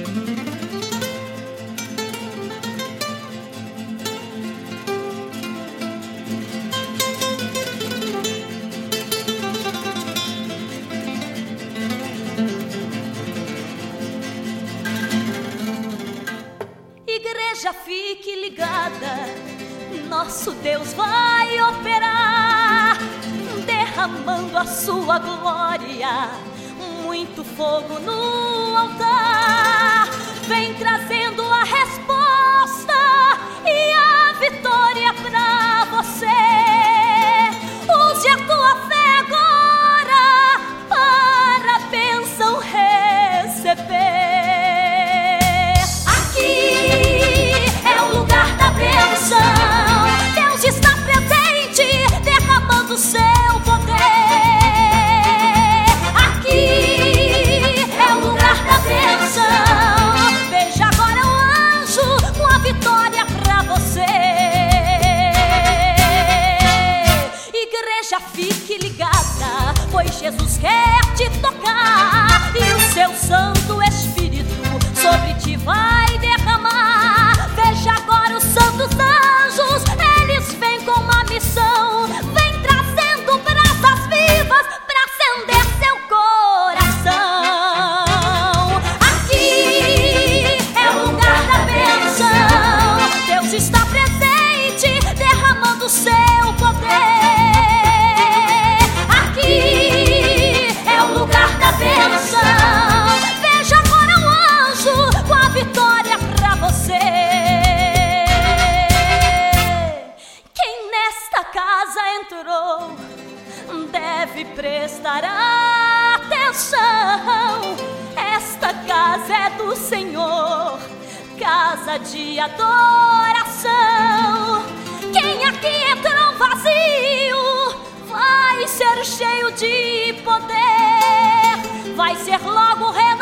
Igreja, fique ligada, nosso Deus vai operar, derramando a sua glória, muito fogo no altar. Vem trazendo a resposta e a vitória pra você. Use a tua fé agora para a bênção receber. Deus está presente, derramando o seu poder. Aqui é o lugar da bênção. Veja agora o anjo com a vitória pra você. Igreja, fique ligada, pois Jesus quer te tocar e o seu Santo Espírito sobre ti vai derramar. Veja agora os santos anjos, eles vêm com uma missão. Vem trazendo brasas vivas pra acender seu coração. Aqui é o lugar da bênção. Deus está presente, derramando o seu poder. Aqui é o lugar da bênção. Veja agora o anjo com a vitória pra você. Casa entrou, deve prestar atenção. Esta casa é do Senhor, casa de adoração. Quem aqui entrou vazio vai ser cheio de poder, vai ser logo renovado.